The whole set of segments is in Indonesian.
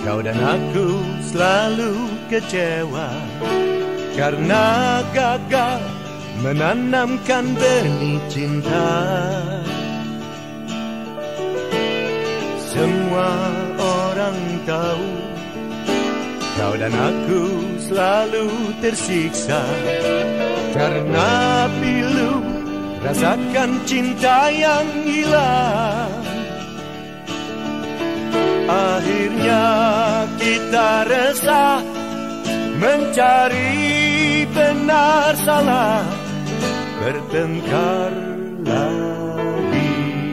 Kau dan aku selalu kecewa karena gagal menanamkan benih cinta. Semua orang tahu kau dan aku selalu tersiksa karena pilu rasakan cinta yang hilang. Akhirnya kita resah mencari benar salah, bertengkar lagi.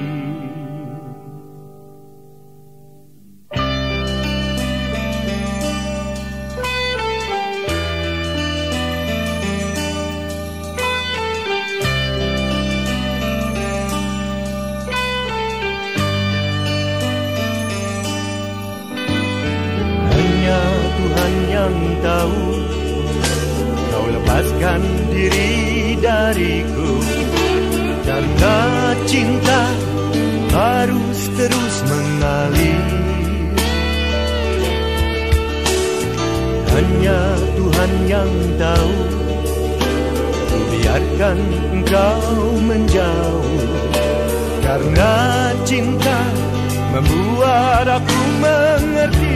Hanya Tuhan yang tahu kau lepaskan diri dariku karena cinta harus terus mengalir. Hanya Tuhan yang tahu ku biarkan engkau menjauh karena cinta membuat aku mengerti.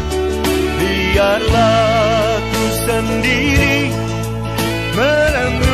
Biarlah ku sendiri menemui